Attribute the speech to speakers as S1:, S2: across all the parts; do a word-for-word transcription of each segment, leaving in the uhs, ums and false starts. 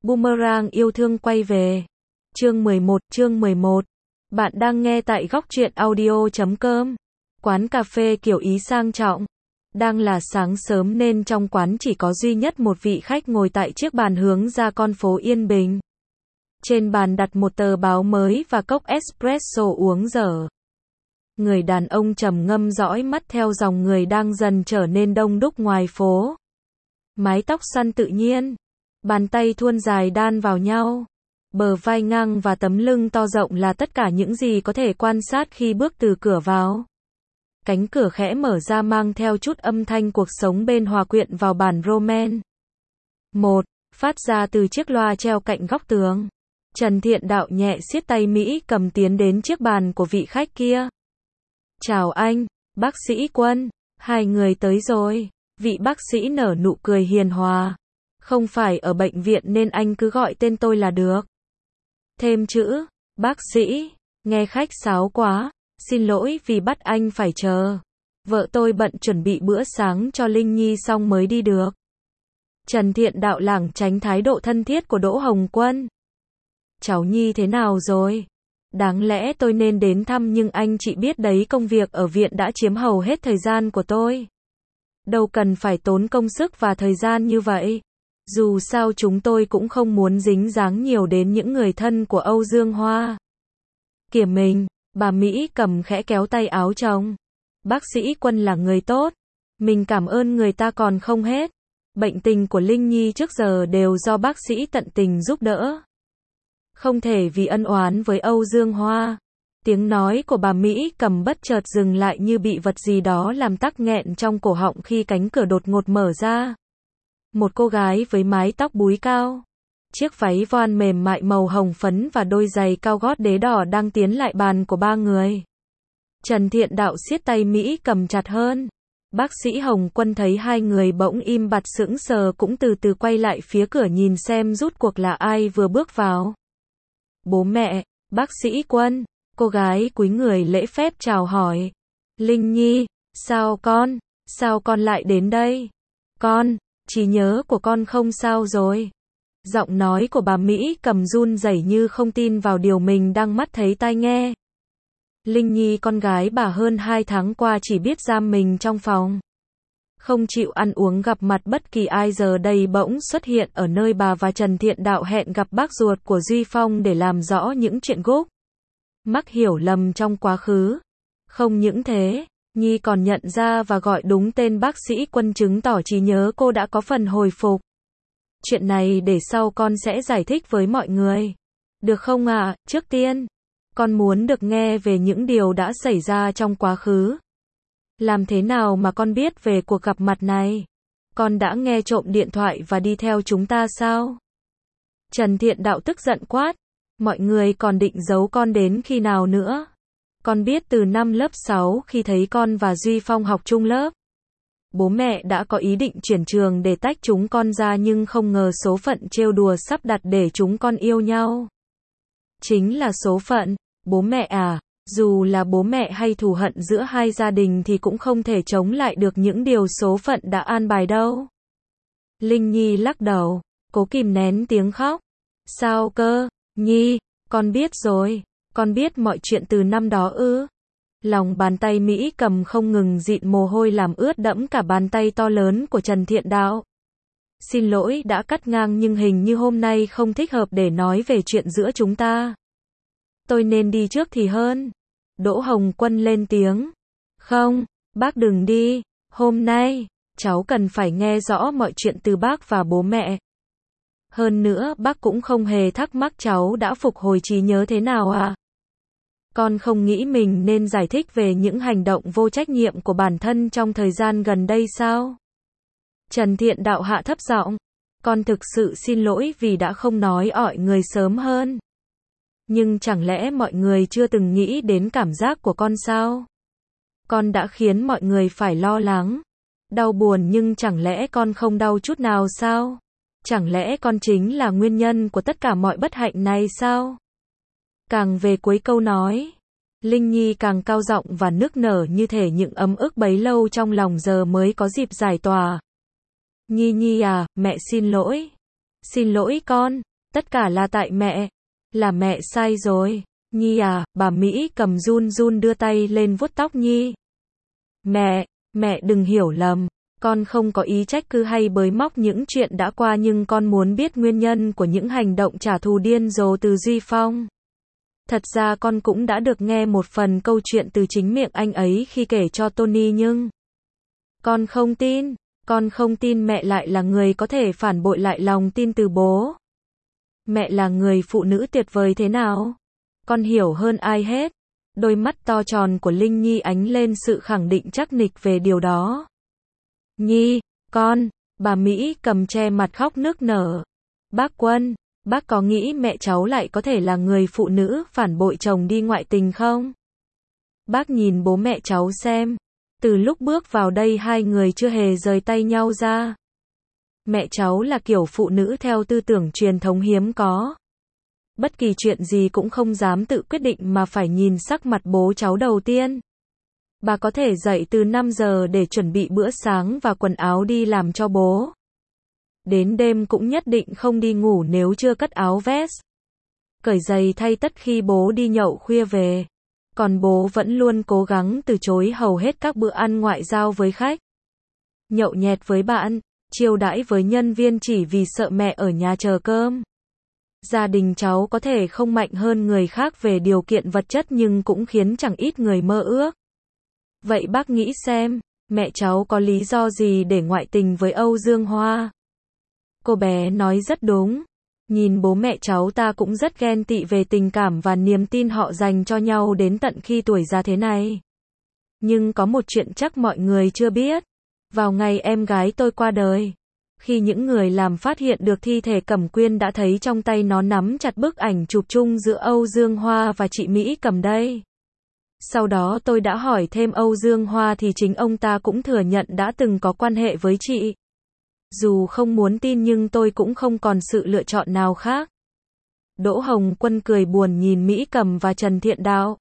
S1: Boomerang yêu thương quay về. Chương mười một, chương mười một. Bạn đang nghe tại góc truyện audio chấm com. Quán cà phê kiểu Ý sang trọng. Đang là sáng sớm nên trong quán chỉ có duy nhất một vị khách ngồi tại chiếc bàn hướng ra con phố yên bình. Trên bàn đặt một tờ báo mới và cốc espresso uống dở. Người đàn ông trầm ngâm dõi mắt theo dòng người đang dần trở nên đông đúc ngoài phố. Mái tóc xoăn tự nhiên, bàn tay thuôn dài đan vào nhau, bờ vai ngang và tấm lưng to rộng là tất cả những gì có thể quan sát khi bước từ cửa vào. Cánh cửa khẽ mở ra mang theo chút âm thanh cuộc sống bên hòa quyện vào bản Roman. Một, phát ra từ chiếc loa treo cạnh góc tường. Trần Thiện Đạo nhẹ siết tay Mỹ cầm tiến đến chiếc bàn của vị khách kia. Chào anh, bác sĩ Quân, hai người tới rồi. Vị bác sĩ nở nụ cười hiền hòa. Không phải ở bệnh viện nên anh cứ gọi tên tôi là được. Thêm chữ, bác sĩ, nghe khách sáo quá, xin lỗi vì bắt anh phải chờ. Vợ tôi bận chuẩn bị bữa sáng cho Linh Nhi xong mới đi được. Trần Thiện Đạo lảng tránh thái độ thân thiết của Đỗ Hồng Quân. Cháu Nhi thế nào rồi? Đáng lẽ tôi nên đến thăm nhưng anh chị biết đấy, công việc ở viện đã chiếm hầu hết thời gian của tôi. Đâu cần phải tốn công sức và thời gian như vậy. Dù sao chúng tôi cũng không muốn dính dáng nhiều đến những người thân của Âu Dương Hoa. Kìa mình, bà Mỹ cầm khẽ kéo tay áo chồng. Bác sĩ Quân là người tốt. Mình cảm ơn người ta còn không hết. Bệnh tình của Linh Nhi trước giờ đều do bác sĩ tận tình giúp đỡ. Không thể vì ân oán với Âu Dương Hoa. Tiếng nói của bà Mỹ cầm bất chợt dừng lại như bị vật gì đó làm tắc nghẹn trong cổ họng khi cánh cửa đột ngột mở ra. Một cô gái với mái tóc búi cao, chiếc váy voan mềm mại màu hồng phấn và đôi giày cao gót đế đỏ đang tiến lại bàn của ba người. Trần Thiện Đạo siết tay Mỹ cầm chặt hơn. Bác sĩ Hồng Quân thấy hai người bỗng im bặt sững sờ cũng từ từ quay lại phía cửa nhìn xem rút cuộc là ai vừa bước vào. Bố mẹ, bác sĩ Quân. Cô gái cúi người lễ phép chào hỏi. Linh Nhi, sao con, sao con lại đến đây? Con, trí nhớ của con không sao rồi. Giọng nói của bà Mỹ cầm run rẩy như không tin vào điều mình đang mắt thấy tai nghe. Linh Nhi con gái bà hơn hai tháng qua chỉ biết giam mình trong phòng. Không chịu ăn uống gặp mặt bất kỳ ai, giờ đây bỗng xuất hiện ở nơi bà và Trần Thiện Đạo hẹn gặp bác ruột của Duy Phong để làm rõ những chuyện gốc mắc hiểu lầm trong quá khứ. Không những thế, Nhi còn nhận ra và gọi đúng tên bác sĩ Quân, chứng tỏ trí nhớ cô đã có phần hồi phục. Chuyện này để sau con sẽ giải thích với mọi người. Được không ạ? À? Trước tiên, con muốn được nghe về những điều đã xảy ra trong quá khứ. Làm thế nào mà con biết về cuộc gặp mặt này? Con đã nghe trộm điện thoại và đi theo chúng ta sao? Trần Thiện Đạo tức giận quát. Mọi người còn định giấu con đến khi nào nữa? Con biết từ năm lớp sáu khi thấy con và Duy Phong học chung lớp. Bố mẹ đã có ý định chuyển trường để tách chúng con ra nhưng không ngờ số phận trêu đùa sắp đặt để chúng con yêu nhau. Chính là số phận, bố mẹ à, dù là bố mẹ hay thù hận giữa hai gia đình thì cũng không thể chống lại được những điều số phận đã an bài đâu. Linh Nhi lắc đầu, cố kìm nén tiếng khóc. Sao cơ? Nhi, con biết rồi, con biết mọi chuyện từ năm đó ư? Lòng bàn tay Mỹ cầm không ngừng dịn mồ hôi làm ướt đẫm cả bàn tay to lớn của Trần Thiện Đạo. Xin lỗi đã cắt ngang nhưng hình như hôm nay không thích hợp để nói về chuyện giữa chúng ta. Tôi nên đi trước thì hơn. Đỗ Hồng Quân lên tiếng. Không, bác đừng đi, hôm nay, cháu cần phải nghe rõ mọi chuyện từ bác và bố mẹ. Hơn nữa bác cũng không hề thắc mắc cháu đã phục hồi trí nhớ thế nào à? Con không nghĩ mình nên giải thích về những hành động vô trách nhiệm của bản thân trong thời gian gần đây sao? Trần Thiện Đạo hạ thấp giọng. Con thực sự xin lỗi vì đã không nói ỏi người sớm hơn. Nhưng chẳng lẽ mọi người chưa từng nghĩ đến cảm giác của con sao? Con đã khiến mọi người phải lo lắng, đau buồn nhưng chẳng lẽ con không đau chút nào sao? Chẳng lẽ con chính là nguyên nhân của tất cả mọi bất hạnh này sao? Càng về cuối câu nói, Linh Nhi càng cao giọng và nức nở như thể những ấm ức bấy lâu trong lòng giờ mới có dịp giải tỏa. Nhi Nhi à, mẹ xin lỗi. Xin lỗi con, Tất cả là tại mẹ. Là mẹ sai rồi. Nhi à, bà Mỹ Cầm run run đưa tay lên vuốt tóc Nhi. Mẹ, mẹ đừng hiểu lầm. Con không có ý trách cứ hay bới móc những chuyện đã qua, nhưng con muốn biết nguyên nhân của những hành động trả thù điên rồ từ Duy Phong. Thật ra con cũng đã được nghe một phần câu chuyện từ chính miệng anh ấy khi kể cho Tony, nhưng con không tin. Con không tin mẹ lại là người có thể phản bội lại lòng tin từ bố. Mẹ là người phụ nữ tuyệt vời thế nào? Con hiểu hơn ai hết. Đôi mắt to tròn của Linh Nhi ánh lên sự khẳng định chắc nịch về điều đó. Nhi, con, bà Mỹ Cầm che mặt khóc nức nở. Bác Quân, bác có nghĩ mẹ cháu lại có thể là người phụ nữ phản bội chồng đi ngoại tình không? Bác nhìn bố mẹ cháu xem. Từ lúc bước vào đây hai người chưa hề rời tay nhau ra. Mẹ cháu là kiểu phụ nữ theo tư tưởng truyền thống hiếm có. Bất kỳ chuyện gì cũng không dám tự quyết định mà phải nhìn sắc mặt bố cháu đầu tiên. Bà có thể dậy từ năm giờ để chuẩn bị bữa sáng và quần áo đi làm cho bố. Đến đêm cũng nhất định không đi ngủ nếu chưa cất áo vest. Cởi giày thay tất khi bố đi nhậu khuya về. Còn bố vẫn luôn cố gắng từ chối hầu hết các bữa ăn ngoại giao với khách. Nhậu nhẹt với bạn, chiêu đãi với nhân viên chỉ vì sợ mẹ ở nhà chờ cơm. Gia đình cháu có thể không mạnh hơn người khác về điều kiện vật chất nhưng cũng khiến chẳng ít người mơ ước. Vậy bác nghĩ xem, mẹ cháu có lý do gì để ngoại tình với Âu Dương Hoa? Cô bé nói rất đúng. Nhìn bố mẹ cháu ta cũng rất ghen tị về tình cảm và niềm tin họ dành cho nhau đến tận khi tuổi già thế này. Nhưng có một chuyện chắc mọi người chưa biết. Vào ngày em gái tôi qua đời, khi những người làm phát hiện được thi thể Cẩm Quyên đã thấy trong tay nó nắm chặt bức ảnh chụp chung giữa Âu Dương Hoa và chị Mỹ Cầm đây. Sau đó tôi đã hỏi thêm Âu Dương Hoa thì chính ông ta cũng thừa nhận đã từng có quan hệ với chị. Dù không muốn tin nhưng tôi cũng không còn sự lựa chọn nào khác. Đỗ Hồng Quân cười buồn nhìn Mỹ Cầm và Trần Thiện Đạo.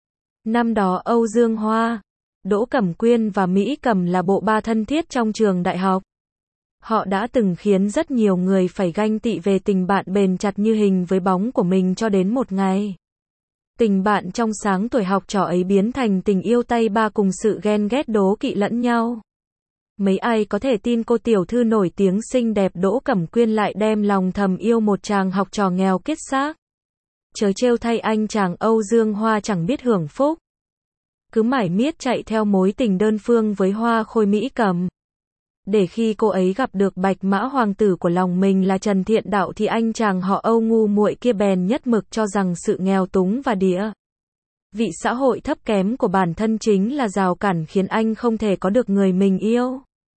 S1: Năm đó Âu Dương Hoa, Đỗ Cẩm Quyên và Mỹ Cầm là bộ ba thân thiết trong trường đại học. Họ đã từng khiến rất nhiều người phải ganh tị về tình bạn bền chặt như hình với bóng của mình cho đến một ngày. Tình bạn trong sáng tuổi học trò ấy biến thành tình yêu tay ba cùng sự ghen ghét đố kỵ lẫn nhau. Mấy ai có thể tin cô tiểu thư nổi tiếng xinh đẹp Đỗ Cẩm Quyên lại đem lòng thầm yêu một chàng học trò nghèo kiết xác. Chớ trêu thay anh chàng Âu Dương Hoa chẳng biết hưởng phúc. Cứ mải miết chạy theo mối tình đơn phương với Hoa Khôi Mỹ Cầm. Để khi cô ấy gặp được bạch mã hoàng tử của lòng mình là Trần Thiện Đạo thì anh chàng họ Âu ngu muội kia bèn nhất mực cho rằng sự nghèo túng và địa vị xã hội thấp kém của bản thân chính là rào cản khiến anh không thể có được người mình yêu.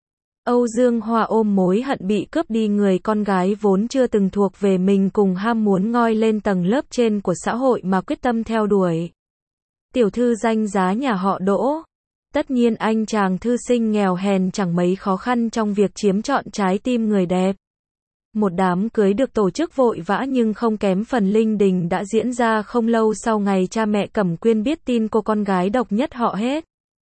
S1: Âu Dương Hoa ôm mối hận bị cướp đi người con gái vốn chưa từng thuộc về mình cùng ham muốn ngoi lên tầng lớp trên của xã hội mà quyết tâm theo đuổi. Tiểu thư danh giá nhà họ Đỗ. Tất nhiên anh chàng thư sinh nghèo hèn chẳng mấy khó khăn trong việc chiếm trọn trái tim người đẹp. Một đám cưới được tổ chức vội vã nhưng không kém phần linh đình đã diễn ra không lâu sau ngày cha mẹ Cẩm Quyên biết tin cô con gái độc nhất họ hết.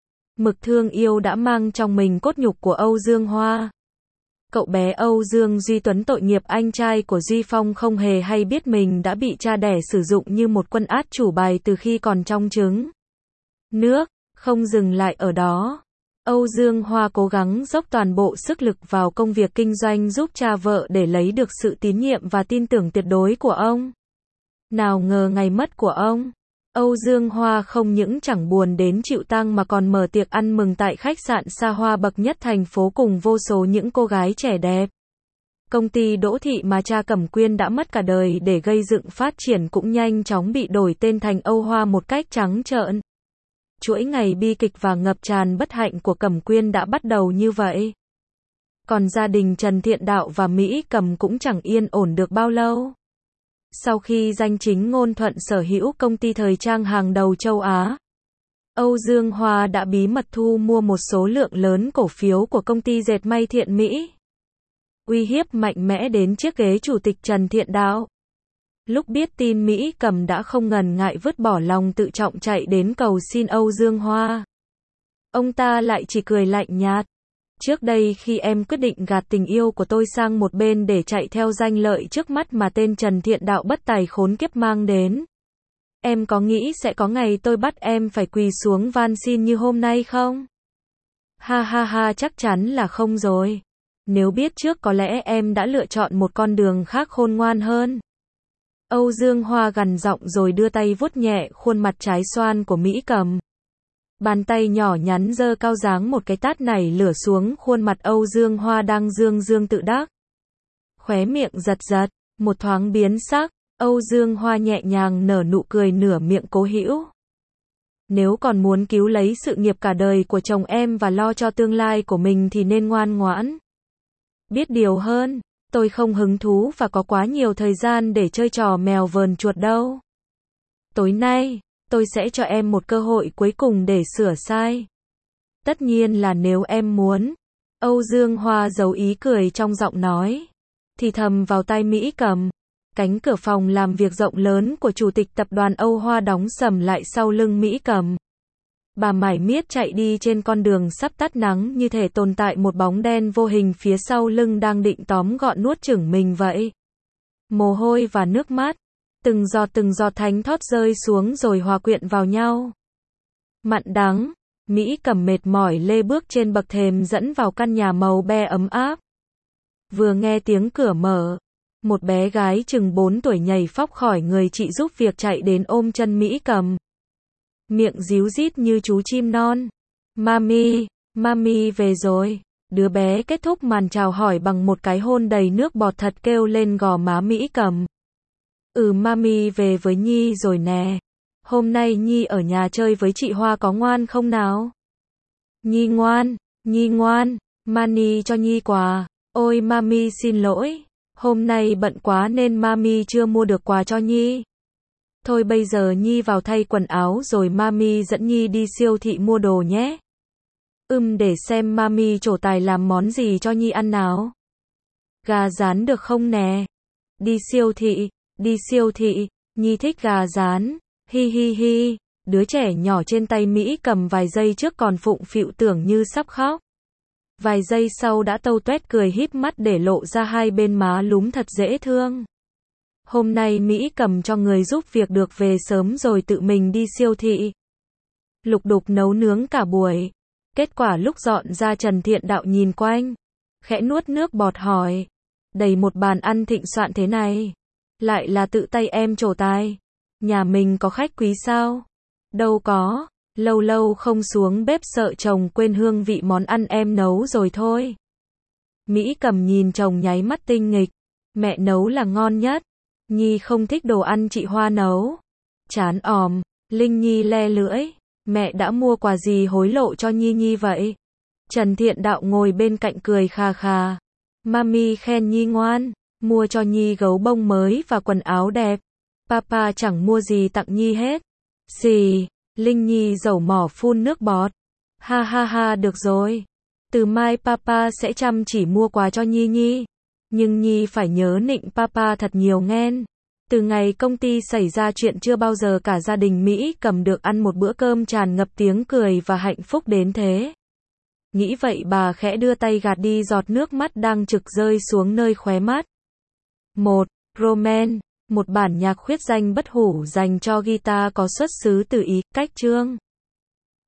S1: Mực thương yêu đã mang trong mình cốt nhục của Âu Dương Hoa. Cậu bé Âu Dương Duy Tuấn tội nghiệp anh trai của Duy Phong không hề hay biết mình đã bị cha đẻ sử dụng như một quân át chủ bài từ khi còn trong trứng nước. Không dừng lại ở đó, Âu Dương Hoa cố gắng dốc toàn bộ sức lực vào công việc kinh doanh giúp cha vợ để lấy được sự tín nhiệm và tin tưởng tuyệt đối của ông. Nào ngờ ngày mất của ông, Âu Dương Hoa không những chẳng buồn đến chịu tang mà còn mở tiệc ăn mừng tại khách sạn xa hoa bậc nhất thành phố cùng vô số những cô gái trẻ đẹp. Công ty Đỗ Thị mà cha Cẩm Quyên đã mất cả đời để gây dựng phát triển cũng nhanh chóng bị đổi tên thành Âu Hoa một cách trắng trợn. Chuỗi ngày bi kịch và ngập tràn bất hạnh của Cẩm Quyên đã bắt đầu như vậy. Còn gia đình Trần Thiện Đạo và Mỹ Cầm cũng chẳng yên ổn được bao lâu. Sau khi danh chính ngôn thuận sở hữu công ty thời trang hàng đầu châu Á, Âu Dương Hoa đã bí mật thu mua một số lượng lớn cổ phiếu của công ty dệt may Thiện Mỹ. Uy hiếp mạnh mẽ đến chiếc ghế chủ tịch Trần Thiện Đạo. Lúc biết tin Mỹ Cầm đã không ngần ngại vứt bỏ lòng tự trọng chạy đến cầu xin Âu Dương Hoa. Ông ta lại chỉ cười lạnh nhạt. Trước đây khi em quyết định gạt tình yêu của tôi sang một bên để chạy theo danh lợi trước mắt mà tên Trần Thiện Đạo bất tài khốn kiếp mang đến, em có nghĩ sẽ có ngày tôi bắt em phải quỳ xuống van xin như hôm nay không? Ha ha ha, chắc chắn là không rồi. Nếu biết trước có lẽ em đã lựa chọn một con đường khác khôn ngoan hơn. Âu Dương Hoa gằn giọng rồi đưa tay vuốt nhẹ khuôn mặt trái xoan của Mỹ Cầm. Bàn tay nhỏ nhắn giơ cao giáng một cái tát nảy lửa xuống khuôn mặt Âu Dương Hoa đang dương dương tự đắc. Khóe miệng giật giật, một thoáng biến sắc, Âu Dương Hoa nhẹ nhàng nở nụ cười nửa miệng cố hữu. Nếu còn muốn cứu lấy sự nghiệp cả đời của chồng em và lo cho tương lai của mình thì nên ngoan ngoãn. Biết điều hơn, tôi không hứng thú và có quá nhiều thời gian để chơi trò mèo vờn chuột đâu. Tối nay, tôi sẽ cho em một cơ hội cuối cùng để sửa sai. Tất nhiên là nếu em muốn. Âu Dương Hoa giấu ý cười trong giọng nói. Thì thầm vào tai Mỹ Cầm. Cánh cửa phòng làm việc rộng lớn của chủ tịch tập đoàn Âu Hoa đóng sầm lại sau lưng Mỹ Cầm. Bà mải miết chạy đi trên con đường sắp tắt nắng như thể tồn tại một bóng đen vô hình phía sau lưng đang định tóm gọn nuốt chửng mình vậy. Mồ hôi và nước mắt, từng giọt từng giọt thánh thót rơi xuống rồi hòa quyện vào nhau. Mặn đắng, Mỹ Cầm mệt mỏi lê bước trên bậc thềm dẫn vào căn nhà màu be ấm áp. Vừa nghe tiếng cửa mở, một bé gái chừng bốn tuổi nhảy phóc khỏi người chị giúp việc chạy đến ôm chân Mỹ Cầm. Miệng ríu rít như chú chim non. Mami, mami về rồi. Đứa bé kết thúc màn chào hỏi bằng một cái hôn đầy nước bọt thật kêu lên gò má Mỹ Cầm. Ừ, mami về với Nhi rồi nè. Hôm nay Nhi ở nhà chơi với chị Hoa có ngoan không nào? Nhi ngoan, Nhi ngoan, Mani cho Nhi quà. Ôi mami xin lỗi, hôm nay bận quá nên mami chưa mua được quà cho Nhi. Thôi bây giờ Nhi vào thay quần áo rồi mami dẫn Nhi đi siêu thị mua đồ nhé. Ừm, để xem mami trổ tài làm món gì cho Nhi ăn nào. Gà rán được không nè? Đi siêu thị, đi siêu thị, Nhi thích gà rán. Hi hi hi, đứa trẻ nhỏ trên tay Mỹ Cầm vài giây trước còn phụng phịu tưởng như sắp khóc. Vài giây sau đã tâu tuét cười híp mắt để lộ ra hai bên má lúm thật dễ thương. Hôm nay Mỹ Cầm cho người giúp việc được về sớm rồi tự mình đi siêu thị. Lục đục nấu nướng cả buổi. Kết quả lúc dọn ra Trần Thiện Đạo nhìn quanh, khẽ nuốt nước bọt hỏi. Đầy một bàn ăn thịnh soạn thế này. Lại là tự tay em trổ tài. Nhà mình có khách quý sao? Đâu có, lâu lâu không xuống bếp sợ chồng quên hương vị món ăn em nấu rồi thôi. Mỹ Cầm nhìn chồng nháy mắt tinh nghịch. Mẹ nấu là ngon nhất. Nhi không thích đồ ăn chị Hoa nấu. Chán òm, Linh Nhi le lưỡi. Mẹ đã mua quà gì hối lộ cho Nhi Nhi vậy? Trần Thiện Đạo ngồi bên cạnh cười khà khà. Mami khen Nhi ngoan, mua cho Nhi gấu bông mới và quần áo đẹp. Papa chẳng mua gì tặng Nhi hết. Xì, Linh Nhi dẩu mỏ phun nước bọt. Ha ha ha, được rồi. Từ mai Papa sẽ chăm chỉ mua quà cho Nhi Nhi. Nhưng Nhi phải nhớ nịnh Papa thật nhiều nghen. Từ ngày công ty xảy ra chuyện chưa bao giờ cả gia đình Mỹ Cầm được ăn một bữa cơm tràn ngập tiếng cười và hạnh phúc đến thế. Nghĩ vậy bà khẽ đưa tay gạt đi giọt nước mắt đang trực rơi xuống nơi khóe mắt. một. Roman, một bản nhạc khuyết danh bất hủ dành cho guitar có xuất xứ từ Ý, cách chương.